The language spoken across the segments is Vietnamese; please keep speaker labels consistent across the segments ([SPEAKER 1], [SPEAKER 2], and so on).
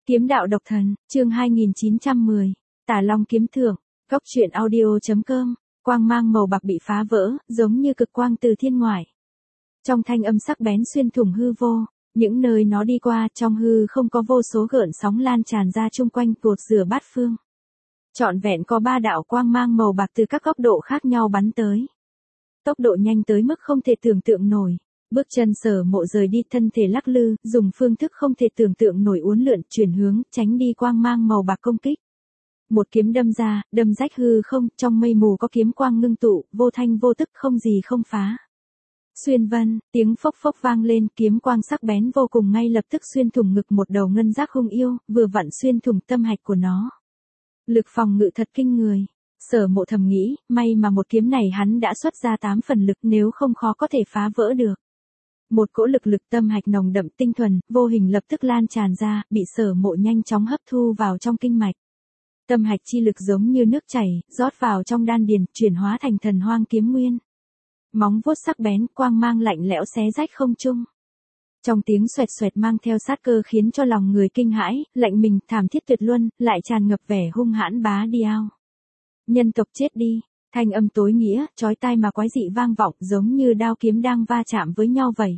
[SPEAKER 1] Kiếm đạo độc thần, chương 2910, Tả Long kiếm thượng, góc truyện audio.com, quang mang màu bạc bị phá vỡ, giống như cực quang từ thiên ngoại. Trong thanh âm sắc bén xuyên thủng hư vô, những nơi nó đi qua trong hư không có vô số gợn sóng lan tràn ra chung quanh cột rửa bát phương. Trọn vẹn có 3 đạo quang mang màu bạc từ các góc độ khác nhau bắn tới. Tốc độ nhanh tới mức không thể tưởng tượng nổi. Bước chân Sở Mộ rời đi, thân thể lắc lư, dùng phương thức không thể tưởng tượng nổi uốn lượn, chuyển hướng, tránh đi quang mang màu bạc công kích. Một kiếm đâm ra, đâm rách hư không, trong mây mù có kiếm quang ngưng tụ, vô thanh vô tức không gì không phá. Xuyên vân, tiếng phốc phốc vang lên, kiếm quang sắc bén vô cùng ngay lập tức xuyên thủng ngực một đầu ngân giác hung yêu, vừa vặn xuyên thủng tâm hạch của nó. Lực phòng ngự thật kinh người. Sở Mộ thầm nghĩ, may mà một kiếm này hắn đã xuất ra 8 phần lực, nếu không khó có thể phá vỡ được. Một cỗ lực tâm hạch nồng đậm tinh thuần, vô hình lập tức lan tràn ra, bị Sở Mộ nhanh chóng hấp thu vào trong kinh mạch. Tâm hạch chi lực giống như nước chảy, rót vào trong đan điền, chuyển hóa thành thần hoang kiếm nguyên. Móng vuốt sắc bén, quang mang lạnh lẽo xé rách không trung. Trong tiếng xoẹt xoẹt mang theo sát cơ khiến cho lòng người kinh hãi, lạnh mình, thảm thiết tuyệt luân, lại tràn ngập vẻ hung hãn bá điao. Nhân tộc chết đi, thanh âm tối nghĩa, chói tai mà quái dị vang vọng, giống như đao kiếm đang va chạm với nhau vậy.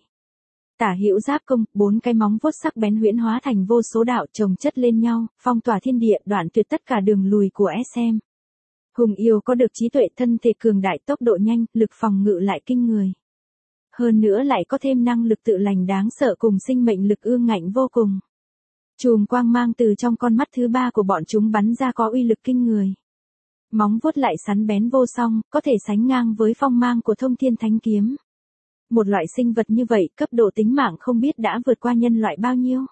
[SPEAKER 1] Tả hữu giáp công, 4 cái móng vuốt sắc bén huyễn hóa thành vô số đạo chồng chất lên nhau, phong tỏa thiên địa, đoạn tuyệt tất cả đường lùi của SM. Hùng yêu có được trí tuệ, thân thể cường đại, tốc độ nhanh, lực phòng ngự lại kinh người. Hơn nữa lại có thêm năng lực tự lành đáng sợ cùng sinh mệnh lực ương ngạnh vô cùng. Chùm quang mang từ trong con mắt thứ 3 của bọn chúng bắn ra có uy lực kinh người. Móng vuốt lại sắn bén vô song, có thể sánh ngang với phong mang của Thông Thiên Thánh Kiếm. Một loại sinh vật như vậy, cấp độ tính mạng không biết đã vượt qua nhân loại bao nhiêu.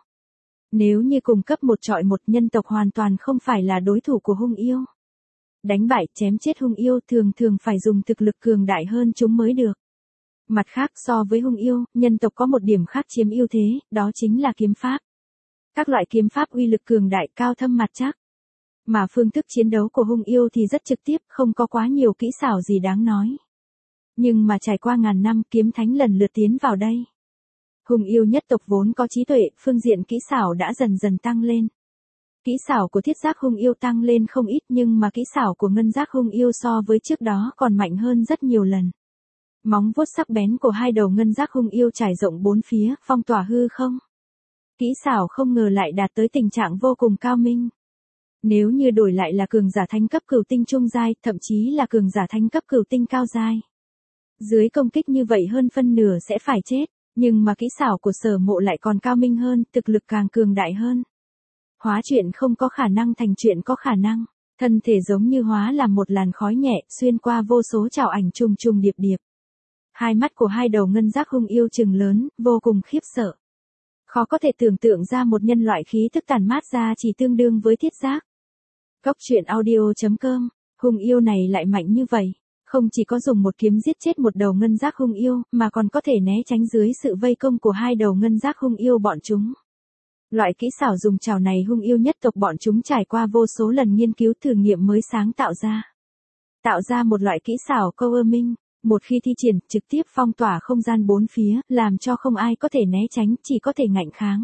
[SPEAKER 1] Nếu như cùng cấp một chọi một, nhân tộc hoàn toàn không phải là đối thủ của hung yêu. Đánh bại, chém chết hung yêu thường phải dùng thực lực cường đại hơn chúng mới được. Mặt khác, so với hung yêu, nhân tộc có một điểm khác chiếm ưu thế, đó chính là kiếm pháp. Các loại kiếm pháp uy lực cường đại, cao thâm mặt chắc. Mà phương thức chiến đấu của hung yêu thì rất trực tiếp, không có quá nhiều kỹ xảo gì đáng nói. Nhưng mà trải qua ngàn năm, kiếm thánh lần lượt tiến vào đây. Hung yêu nhất tộc vốn có trí tuệ, phương diện kỹ xảo đã dần dần tăng lên. Kỹ xảo của thiết giác hung yêu tăng lên không ít, nhưng mà kỹ xảo của ngân giác hung yêu so với trước đó còn mạnh hơn rất nhiều lần. Móng vuốt sắc bén của 2 đầu ngân giác hung yêu trải rộng 4 phía, phong tỏa hư không. Kỹ xảo không ngờ lại đạt tới tình trạng vô cùng cao minh. Nếu như đổi lại là cường giả thánh cấp cửu tinh trung giai, thậm chí là cường giả thánh cấp cửu tinh cao giai. Dưới công kích như vậy hơn phân nửa sẽ phải chết, nhưng mà kỹ xảo của Sở Mộ lại còn cao minh hơn, thực lực càng cường đại hơn. Hóa chuyện không có khả năng thành chuyện có khả năng, thân thể giống như hóa làm một làn khói nhẹ, xuyên qua vô số trảo ảnh trùng trùng điệp điệp. Hai mắt của 2 đầu ngân giác hung yêu trừng lớn, vô cùng khiếp sợ. Khó có thể tưởng tượng ra một nhân loại khí tức tản mát ra chỉ tương đương với thiết giác. Góc truyện audio.com, hung yêu này lại mạnh như vậy, không chỉ có dùng một kiếm giết chết một đầu ngân giác hung yêu, mà còn có thể né tránh dưới sự vây công của 2 đầu ngân giác hung yêu bọn chúng. Loại kỹ xảo dùng chảo này hung yêu nhất tộc bọn chúng trải qua vô số lần nghiên cứu thử nghiệm mới sáng tạo ra. Tạo ra một loại kỹ xảo câu ơ minh, một khi thi triển, trực tiếp phong tỏa không gian 4 phía, làm cho không ai có thể né tránh, chỉ có thể ngạnh kháng.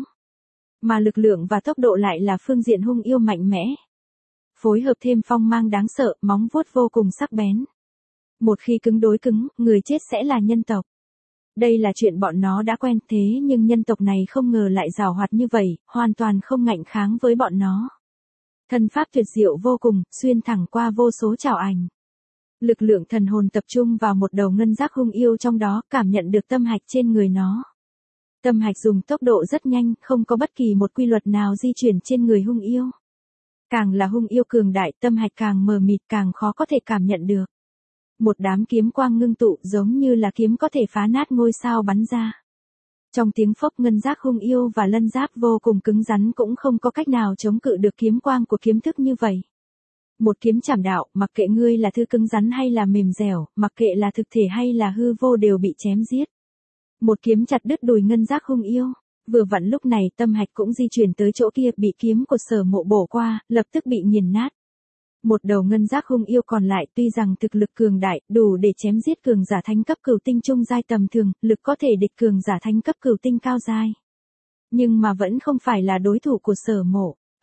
[SPEAKER 1] Mà lực lượng và tốc độ lại là phương diện hung yêu mạnh mẽ. Phối hợp thêm phong mang đáng sợ, móng vuốt vô cùng sắc bén. Một khi cứng đối cứng, người chết sẽ là nhân tộc. Đây là chuyện bọn nó đã quen, thế nhưng nhân tộc này không ngờ lại giàu hoạt như vậy, hoàn toàn không ngạnh kháng với bọn nó. Thân pháp tuyệt diệu vô cùng, xuyên thẳng qua vô số trảo ảnh. Lực lượng thần hồn tập trung vào một đầu ngân giác hung yêu trong đó, cảm nhận được tâm hạch trên người nó. Tâm hạch dùng tốc độ rất nhanh, không có bất kỳ một quy luật nào di chuyển trên người hung yêu. Càng là hung yêu cường đại, tâm hạch càng mờ mịt, càng khó có thể cảm nhận được. Một đám kiếm quang ngưng tụ giống như là kiếm có thể phá nát ngôi sao bắn ra. Trong tiếng phốc, ngân giác hung yêu và lân giáp vô cùng cứng rắn cũng không có cách nào chống cự được kiếm quang của kiếm thức như vậy. Một kiếm chảm đạo, mặc kệ ngươi là thứ cứng rắn hay là mềm dẻo, mặc kệ là thực thể hay là hư vô đều bị chém giết. Một kiếm chặt đứt đùi ngân giác hung yêu. Vừa vặn lúc này tâm hạch cũng di chuyển tới chỗ kia, bị kiếm của Sở Mộ bổ qua, lập tức bị nghiền nát. Một đầu ngân giác hung yêu còn lại tuy rằng thực lực cường đại, đủ để chém giết cường giả thánh cấp cửu tinh trung giai tầm thường, lực có thể địch cường giả thánh cấp cửu tinh cao giai. Nhưng mà vẫn không phải là đối thủ của Sở Mộ.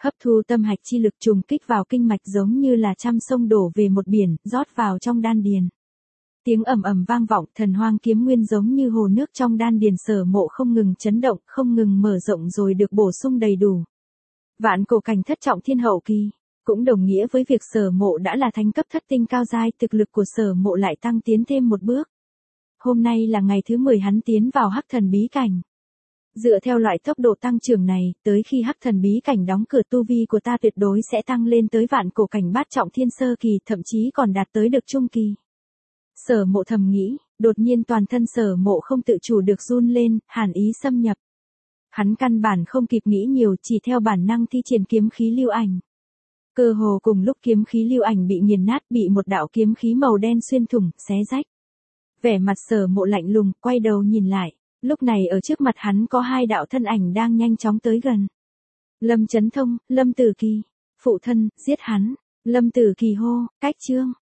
[SPEAKER 1] Hấp thu tâm hạch chi lực trùng kích vào kinh mạch giống như là trăm sông đổ về một biển, rót vào trong đan điền. Tiếng ầm ầm vang vọng, thần hoang kiếm nguyên giống như hồ nước trong đan điền Sở Mộ không ngừng chấn động, không ngừng mở rộng rồi được bổ sung đầy đủ. Vạn cổ cảnh thất trọng thiên hậu kỳ, cũng đồng nghĩa với việc Sở Mộ đã là thánh cấp thất tinh cao giai, thực lực của Sở Mộ lại tăng tiến thêm một bước. Hôm nay là ngày thứ 10 hắn tiến vào Hắc Thần bí cảnh. Dựa theo loại tốc độ tăng trưởng này, tới khi Hắc Thần bí cảnh đóng cửa tu vi của ta tuyệt đối sẽ tăng lên tới vạn cổ cảnh bát trọng thiên sơ kỳ, thậm chí còn đạt tới được trung kỳ. Sở Mộ thầm nghĩ, đột nhiên toàn thân Sở Mộ không tự chủ được run lên, hàn ý xâm nhập. Hắn căn bản không kịp nghĩ nhiều, chỉ theo bản năng thi triển kiếm khí lưu ảnh. Cơ hồ cùng lúc kiếm khí lưu ảnh bị nghiền nát, bị một đạo kiếm khí màu đen xuyên thủng, xé rách. Vẻ mặt Sở Mộ lạnh lùng, quay đầu nhìn lại, lúc này ở trước mặt hắn có hai đạo thân ảnh đang nhanh chóng tới gần. Lâm Chấn Thông, Lâm Tử Kỳ, phụ thân, giết hắn. Lâm Tử Kỳ hô, cách Trương,